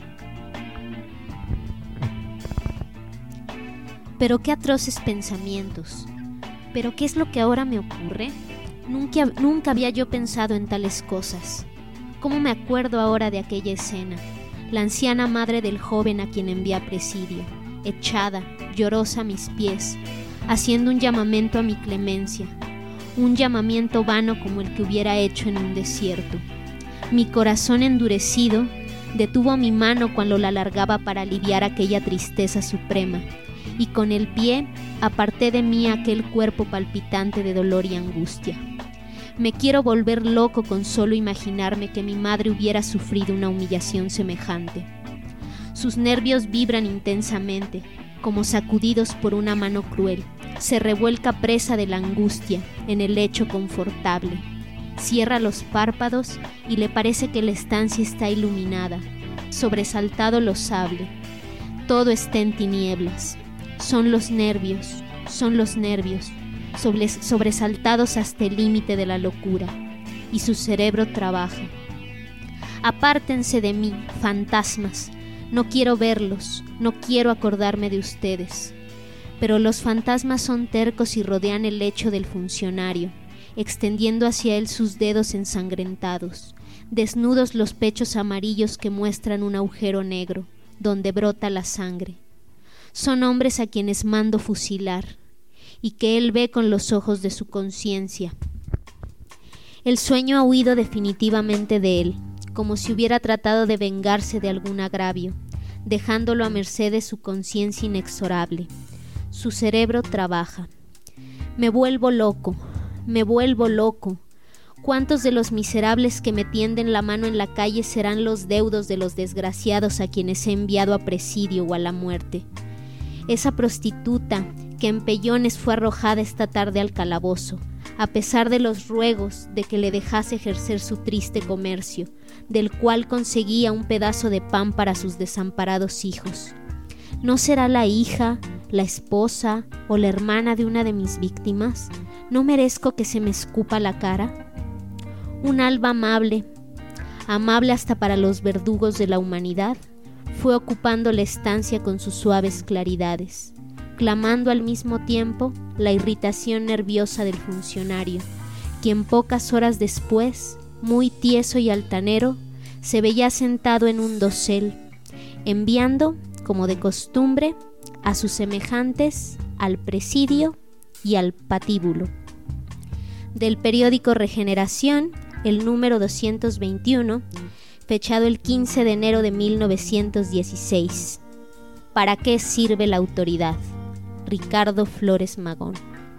Pero qué atroces pensamientos. ¿Pero qué es lo que ahora me ocurre? Nunca, nunca había yo pensado en tales cosas. ¿Cómo me acuerdo ahora de aquella escena? La anciana madre del joven a quien envía a presidio, echada, llorosa a mis pies, haciendo un llamamiento a mi clemencia, un llamamiento vano como el que hubiera hecho en un desierto. Mi corazón endurecido detuvo mi mano cuando la alargaba para aliviar aquella tristeza suprema, y con el pie aparté de mí aquel cuerpo palpitante de dolor y angustia. Me quiero volver loco con solo imaginarme que mi madre hubiera sufrido una humillación semejante. Sus nervios vibran intensamente, como sacudidos por una mano cruel. Se revuelca presa de la angustia en el lecho confortable. Cierra los párpados y le parece que la estancia está iluminada. Sobresaltado lo sabe. Todo está en tinieblas. Son los nervios, son los nervios, sobresaltados hasta el límite de la locura, y su cerebro trabaja. Apártense de mí, fantasmas. No quiero verlos, no quiero acordarme de ustedes. Pero los fantasmas son tercos y rodean el lecho del funcionario, extendiendo hacia él sus dedos ensangrentados, desnudos los pechos amarillos que muestran un agujero negro, donde brota la sangre. Son hombres a quienes mando fusilar, y que él ve con los ojos de su conciencia. El sueño ha huido definitivamente de él, como si hubiera tratado de vengarse de algún agravio, dejándolo a merced de su conciencia inexorable. Su cerebro trabaja. Me vuelvo loco, me vuelvo loco. ¿Cuántos de los miserables que me tienden la mano en la calle serán los deudos de los desgraciados a quienes he enviado a presidio o a la muerte? Esa prostituta que en pellones fue arrojada esta tarde al calabozo, a pesar de los ruegos de que le dejase ejercer su triste comercio, del cual conseguía un pedazo de pan para sus desamparados hijos. ¿No será la hija, la esposa o la hermana de una de mis víctimas? ¿No merezco que se me escupa la cara? Un alba amable, amable hasta para los verdugos de la humanidad, fue ocupando la estancia con sus suaves claridades, clamando al mismo tiempo la irritación nerviosa del funcionario, quien pocas horas después, muy tieso y altanero, se veía sentado en un dosel, enviando, como de costumbre, a sus semejantes al presidio y al patíbulo. Del periódico Regeneración, el número doscientos veintiuno, fechado el quince de enero de mil novecientos dieciséis. ¿Para qué sirve la autoridad? Ricardo Flores Magón.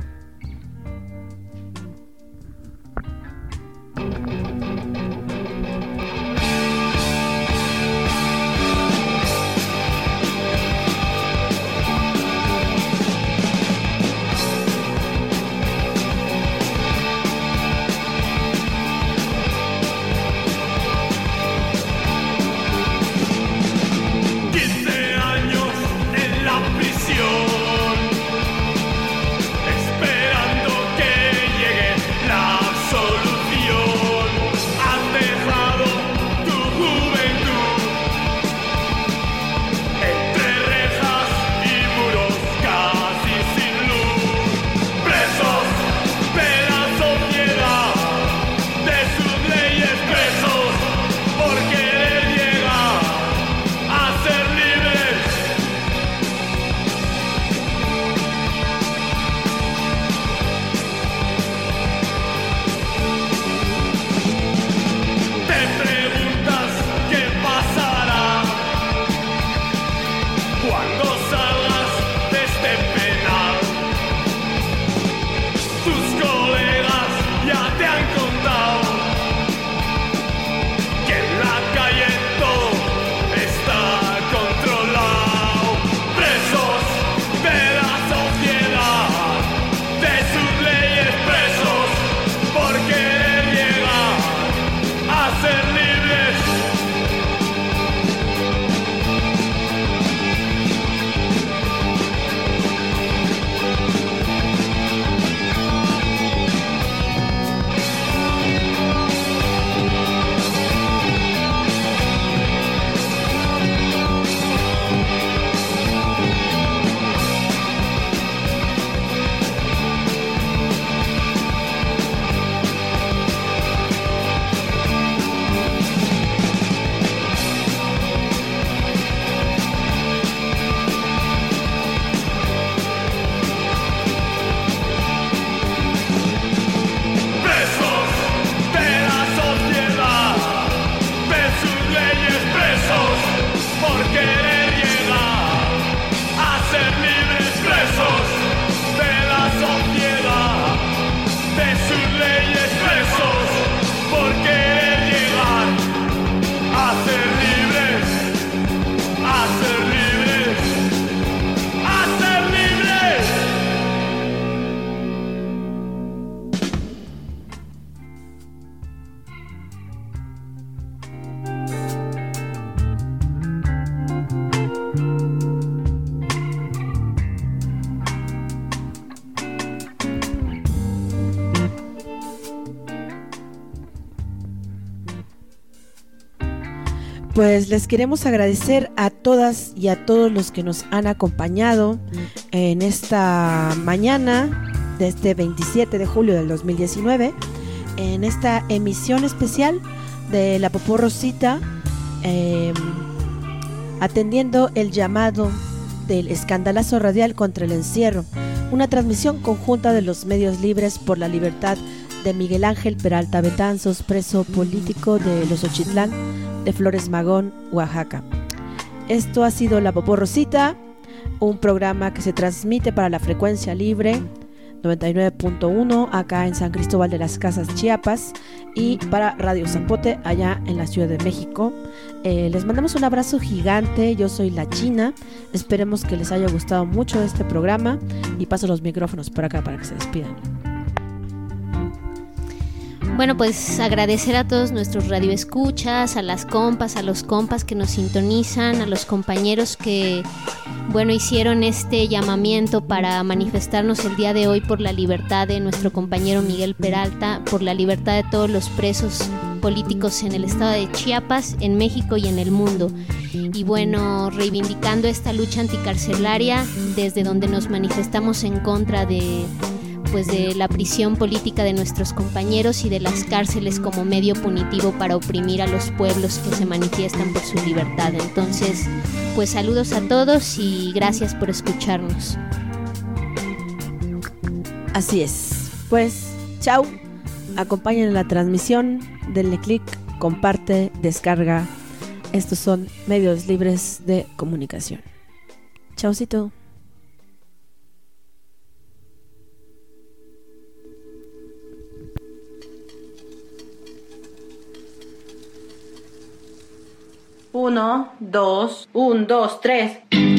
Pues les queremos agradecer a todas y a todos los que nos han acompañado en esta mañana de este veintisiete de julio del dos mil diecinueve, en esta emisión especial de La Poporrosita, eh, atendiendo el llamado del escandalazo radial contra el encierro, una transmisión conjunta de los medios libres por la libertad de Miguel Ángel Peralta Betanzos, preso político de Los Ochitlán de Flores Magón, Oaxaca. Esto ha sido La Poporrosita, un programa que se transmite para la frecuencia libre noventa y nueve punto uno acá en San Cristóbal de las Casas, Chiapas, y para Radio Zapote allá en la Ciudad de México. Eh, les mandamos un abrazo gigante. Yo soy La China. Esperemos que les haya gustado mucho este programa y paso los micrófonos por acá para que se despidan. Bueno, pues agradecer a todos nuestros radioescuchas, a las compas, a los compas que nos sintonizan, a los compañeros que, bueno, hicieron este llamamiento para manifestarnos el día de hoy por la libertad de nuestro compañero Miguel Peralta, por la libertad de todos los presos políticos en el estado de Chiapas, en México y en el mundo. Y bueno, reivindicando esta lucha anticarcelaria desde donde nos manifestamos en contra de pues de la prisión política de nuestros compañeros y de las cárceles como medio punitivo para oprimir a los pueblos que se manifiestan por su libertad. Entonces, pues saludos a todos y gracias por escucharnos. Así es. Pues, chau. Acompañen en la transmisión, denle clic, comparte, descarga. Estos son medios libres de comunicación. Chaucito. Uno, dos, un, dos, tres.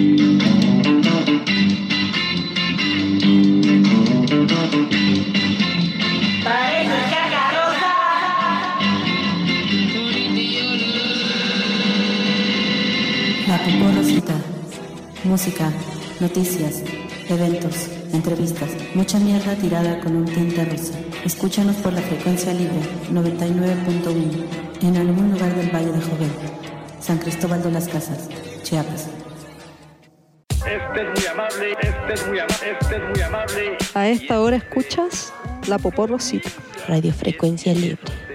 La Poporrosita. Música, noticias, eventos, entrevistas, mucha mierda tirada con un tinte rosa. Escúchanos por la frecuencia libre noventa y nueve punto uno en algún lugar del Valle de Jovel, San Cristóbal de las Casas, Chiapas. Este es muy amable, este es muy amable, este es muy amable. A esta hora escuchas La Poporrosita. Radiofrecuencia libre.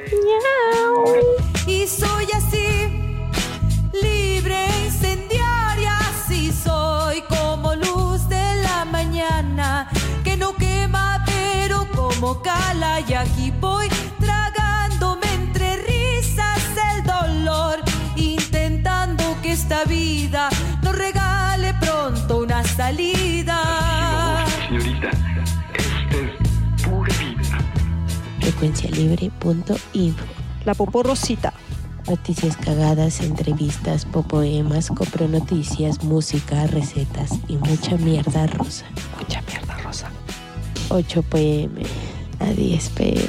Y soy así, libre, incendiaria, así soy como luz de la mañana, que no quema pero como cala, y aquí voy tragándome entre risas el dolor, intentando que esta vida nos regale pronto una salida. Señorita, esta es pura vida. frecuencia libre punto info. La Poporrosita. Noticias cagadas, entrevistas, popoemas, copronoticias, música, recetas y mucha mierda rosa. Mucha mierda rosa. ocho pe eme a diez pe eme.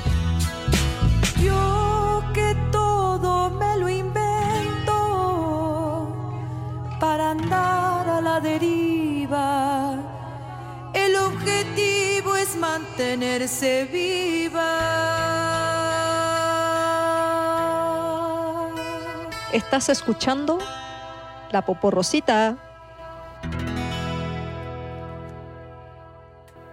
Yo que todo me lo invento para andar a la deriva. El objetivo es mantenerse viva. Estás escuchando La Poporrosita.